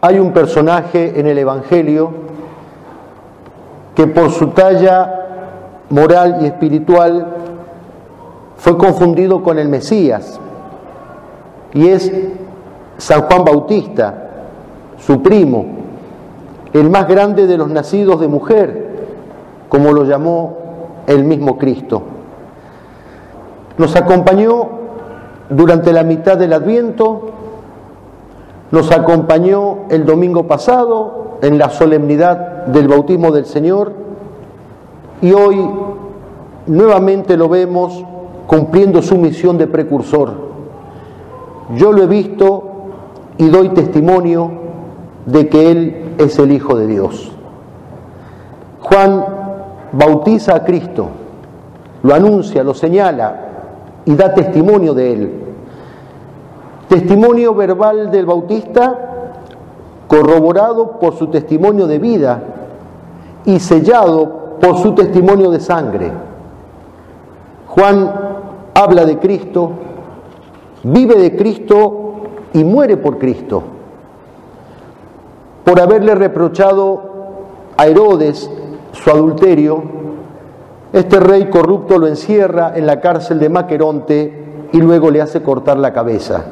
Hay un personaje en el Evangelio que por su talla moral y espiritual fue confundido con el Mesías, y es San Juan Bautista, su primo, el más grande de los nacidos de mujer, como lo llamó el mismo Cristo. Nos acompañó durante la mitad del Adviento, nos acompañó el domingo pasado en la solemnidad del bautismo del Señor, y hoy nuevamente lo vemos cumpliendo su misión de precursor. Yo lo he visto y doy testimonio de que Él es el Hijo de Dios. Juan bautiza a Cristo, lo anuncia, lo señala y da testimonio de Él. Testimonio verbal del Bautista, corroborado por su testimonio de vida y sellado por su testimonio de sangre. Juan habla de Cristo, vive de Cristo y muere por Cristo. Por haberle reprochado a Herodes su adulterio, este rey corrupto lo encierra en la cárcel de Maqueronte y luego le hace cortar la cabeza.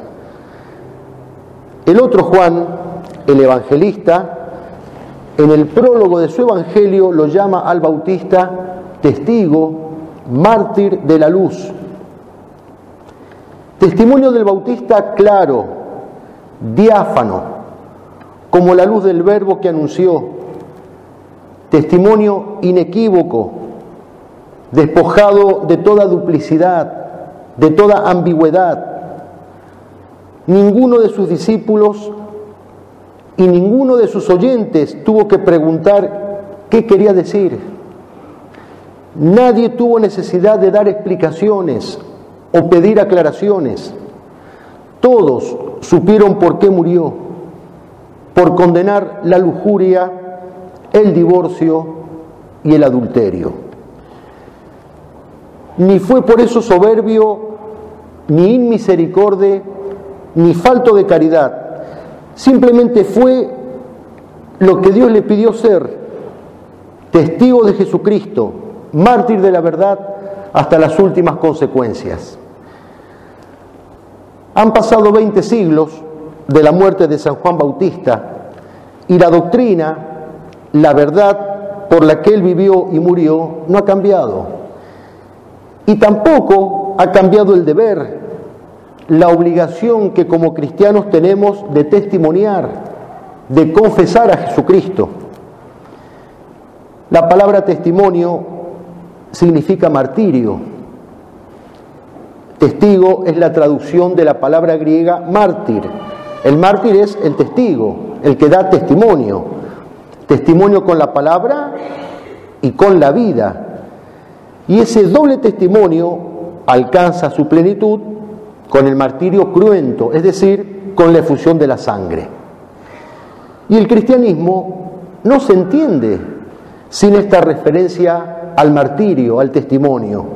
El otro Juan, el evangelista, en el prólogo de su evangelio lo llama al Bautista testigo, mártir de la luz. Testimonio del Bautista claro, diáfano, como la luz del Verbo que anunció. Testimonio inequívoco, despojado de toda duplicidad, de toda ambigüedad. Ninguno de sus discípulos y ninguno de sus oyentes tuvo que preguntar qué quería decir. Nadie tuvo necesidad de dar explicaciones o pedir aclaraciones. Todos supieron por qué murió: por condenar la lujuria, el divorcio y el adulterio. Ni fue por eso soberbio, ni inmisericorde, ni falto de caridad. Simplemente fue lo que Dios le pidió ser: testigo de Jesucristo, mártir de la verdad hasta las últimas consecuencias. Han pasado 20 siglos de la muerte de San Juan Bautista y la doctrina, la verdad por la que él vivió y murió, no ha cambiado. Y tampoco ha cambiado el deber, la obligación que como cristianos tenemos de testimoniar, de confesar a Jesucristo. La palabra testimonio significa martirio. Testigo es la traducción de la palabra griega mártir. El mártir es el testigo, el que da testimonio. Testimonio con la palabra y con la vida. Y ese doble testimonio alcanza su plenitud con el martirio cruento, es decir, con la efusión de la sangre. Y el cristianismo no se entiende sin esta referencia al martirio, al testimonio.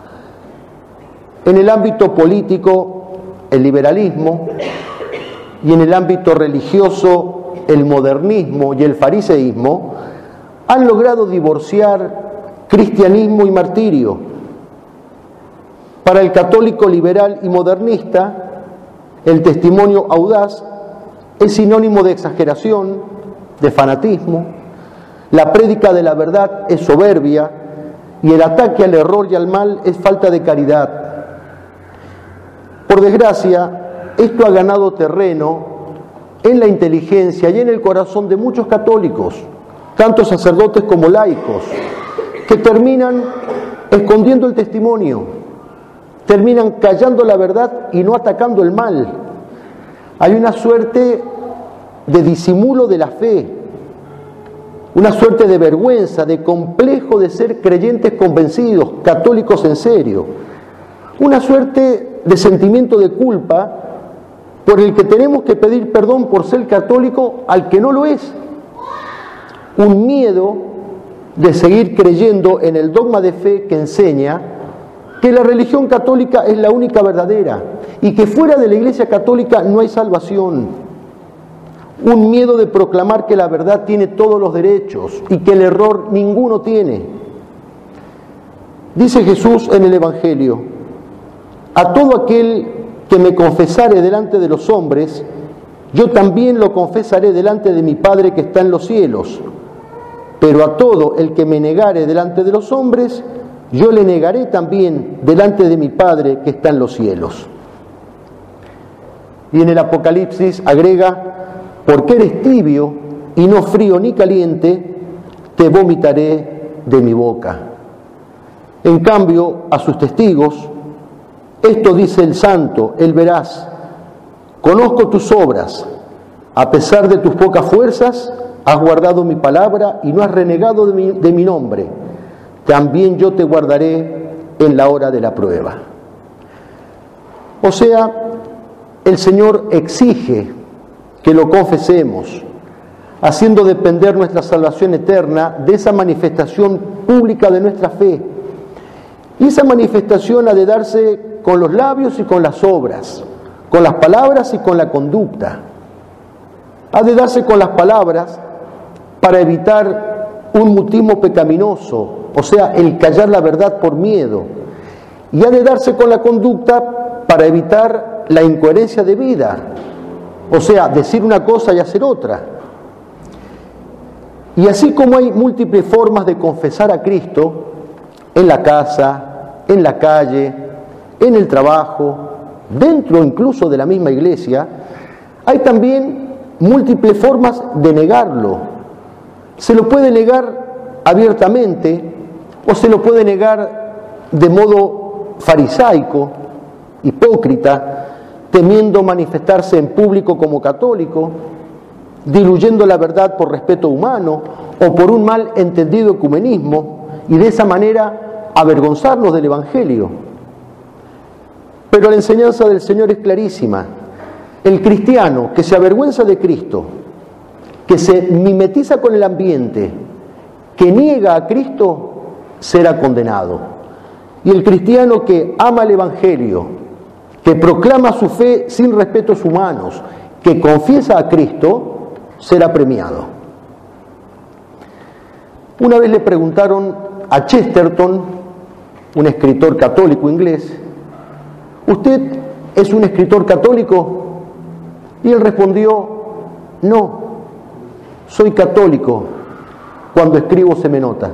En el ámbito político, el liberalismo, y en el ámbito religioso, el modernismo y el fariseísmo, han logrado divorciar cristianismo y martirio. Para el católico liberal y modernista, el testimonio audaz es sinónimo de exageración, de fanatismo. La prédica de la verdad es soberbia y el ataque al error y al mal es falta de caridad. Por desgracia, esto ha ganado terreno en la inteligencia y en el corazón de muchos católicos, tanto sacerdotes como laicos, que terminan escondiendo el testimonio, terminan callando la verdad y no atacando el mal. Hay una suerte de disimulo de la fe, una suerte de vergüenza, de complejo de ser creyentes convencidos, católicos en serio, una suerte de sentimiento de culpa por el que tenemos que pedir perdón por ser católico al que no lo es, un miedo de seguir creyendo en el dogma de fe que enseña que la religión católica es la única verdadera y que fuera de la Iglesia católica no hay salvación. un miedo de proclamar que la verdad tiene todos los derechos y que el error ninguno tiene. Dice Jesús en el Evangelio: a todo aquel que me confesare delante de los hombres, yo también lo confesaré delante de mi Padre que está en los cielos. Pero a todo el que me negare delante de los hombres, yo le negaré también delante de mi Padre que está en los cielos. Y en el Apocalipsis agrega: porque eres tibio y no frío ni caliente, te vomitaré de mi boca. En cambio, a sus testigos, esto dice el santo, el veraz: conozco tus obras, a pesar de tus pocas fuerzas, has guardado mi palabra y no has renegado de mi nombre. También yo te guardaré en la hora de la prueba. O sea, el Señor exige que lo confesemos, haciendo depender nuestra salvación eterna de esa manifestación pública de nuestra fe. Y esa manifestación ha de darse con los labios y con las obras, con las palabras y con la conducta. Ha de darse con las palabras para evitar un mutismo pecaminoso, o sea, el callar la verdad por miedo. Y ha de darse con la conducta para evitar la incoherencia de vida, o sea, decir una cosa y hacer otra. Y así como hay múltiples formas de confesar a Cristo, en la casa, en la calle, en el trabajo, dentro incluso de la misma iglesia, hay también múltiples formas de negarlo. Se lo puede negar abiertamente o se lo puede negar de modo farisaico, hipócrita, temiendo manifestarse en público como católico, diluyendo la verdad por respeto humano o por un mal entendido ecumenismo, y de esa manera avergonzarnos del Evangelio. Pero la enseñanza del Señor es clarísima. El cristiano que se avergüenza de Cristo, que se mimetiza con el ambiente, que niega a Cristo, será condenado. Y el cristiano que ama el Evangelio, que proclama su fe sin respetos humanos, que confiesa a Cristo, será premiado. Una vez le preguntaron a Chesterton, un escritor católico inglés: ¿usted es un escritor católico? Y él respondió: no, soy católico, cuando escribo se me nota.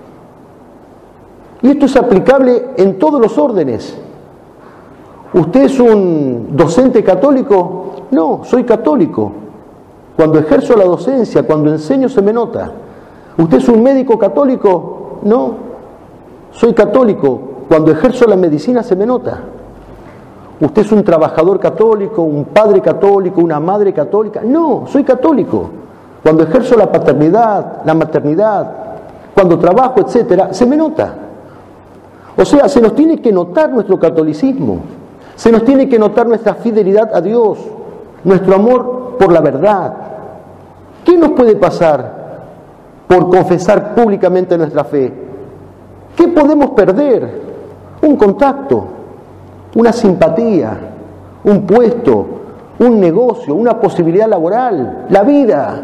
Y esto es aplicable en todos los órdenes. ¿Usted es un docente católico? No, soy católico. Cuando ejerzo la docencia, cuando enseño se me nota. ¿Usted es un médico católico? No, soy católico. Cuando ejerzo la medicina se me nota. ¿Usted es un trabajador católico, un padre católico, una madre católica? No, soy católico. Cuando ejerzo la paternidad, la maternidad, cuando trabajo, etcétera, se me nota. O sea, se nos tiene que notar nuestro catolicismo, se nos tiene que notar nuestra fidelidad a Dios, nuestro amor por la verdad. ¿Qué nos puede pasar por confesar públicamente nuestra fe? ¿Qué podemos perder? Un contacto, una simpatía, un puesto, un negocio, una posibilidad laboral, la vida.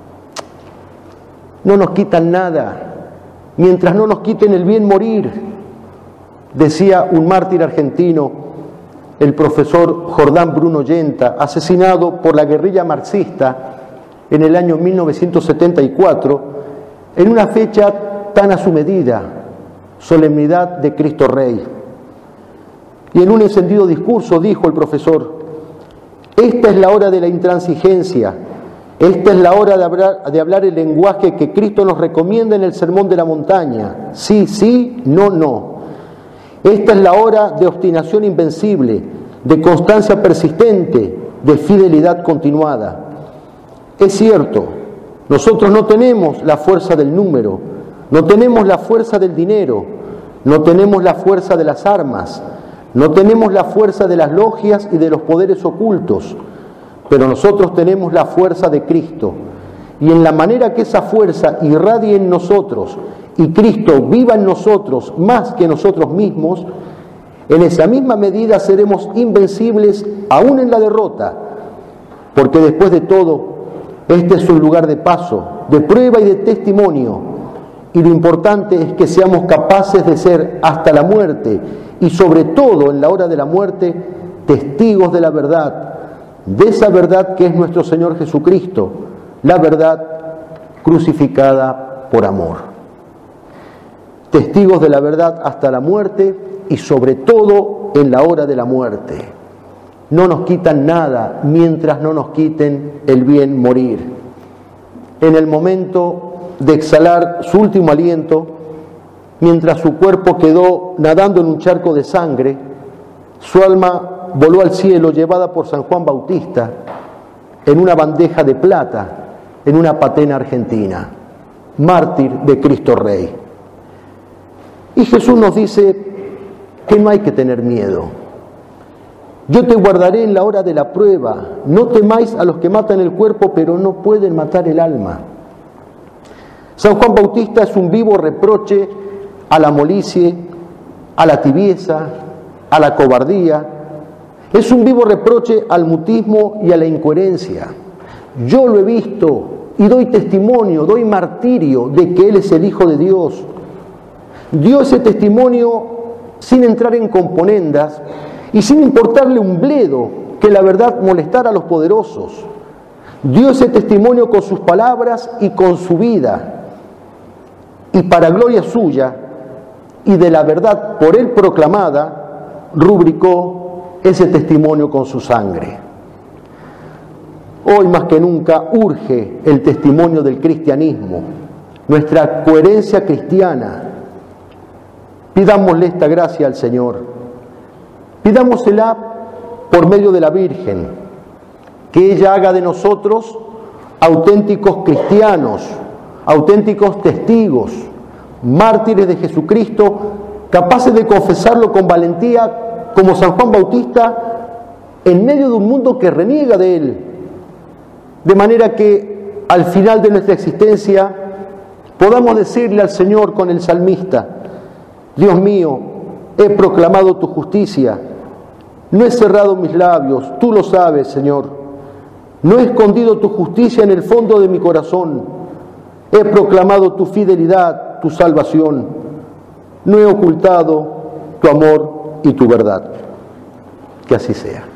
No nos quitan nada, mientras no nos quiten el bien morir. Decía un mártir argentino, el profesor Jordán Bruno Yenta, asesinado por la guerrilla marxista en el año 1974, en una fecha tan a su medida, solemnidad de Cristo Rey. Y en un encendido discurso dijo el profesor: esta es la hora de la intransigencia, esta es la hora de hablar el lenguaje que Cristo nos recomienda en el Sermón de la Montaña: sí, sí, no, no. Esta es la hora de obstinación invencible, de constancia persistente, de fidelidad continuada. Es cierto, nosotros no tenemos la fuerza del número, no tenemos la fuerza del dinero, no tenemos la fuerza de las armas, no tenemos la fuerza de las logias y de los poderes ocultos, pero nosotros tenemos la fuerza de Cristo. Y en la manera que esa fuerza irradie en nosotros y Cristo viva en nosotros más que nosotros mismos, en esa misma medida seremos invencibles aún en la derrota, porque después de todo, Este es un lugar de paso, de prueba y de testimonio. Y lo importante es que seamos capaces de ser hasta la muerte y sobre todo en la hora de la muerte testigos de la verdad, de esa verdad que es nuestro Señor Jesucristo, la verdad crucificada por amor. Testigos de la verdad hasta la muerte y sobre todo en la hora de la muerte. No nos quitan nada mientras no nos quiten el bien morir. En el momento de exhalar su último aliento, mientras su cuerpo quedó nadando en un charco de sangre, su alma voló al cielo llevada por San Juan Bautista en una bandeja de plata, en una patena argentina, mártir de Cristo Rey. Y Jesús nos dice que no hay que tener miedo. Yo te guardaré en la hora de la prueba. No temáis a los que matan el cuerpo, pero no pueden matar el alma. San Juan Bautista es un vivo reproche a la molicie, a la tibieza, a la cobardía. Es un vivo reproche al mutismo y a la incoherencia. Yo lo he visto y doy testimonio, doy martirio de que Él es el Hijo de Dios. Dio ese testimonio sin entrar en componendas y sin importarle un bledo que la verdad molestara a los poderosos. Dio ese testimonio con sus palabras y con su vida. Y para gloria suya y de la verdad por Él proclamada, rubricó ese testimonio con su sangre. Hoy más que nunca urge el testimonio del cristianismo, nuestra coherencia cristiana. Pidámosle esta gracia al Señor. Pidámosela por medio de la Virgen, que ella haga de nosotros auténticos cristianos, auténticos testigos, mártires de Jesucristo, capaces de confesarlo con valentía, como San Juan Bautista, en medio de un mundo que reniega de Él. De manera que al final de nuestra existencia podamos decirle al Señor con el salmista: Dios mío, he proclamado tu justicia, no he cerrado mis labios, tú lo sabes, Señor. No he escondido tu justicia en el fondo de mi corazón, he proclamado tu fidelidad, tu salvación, no he ocultado tu amor y tu verdad. Que así sea.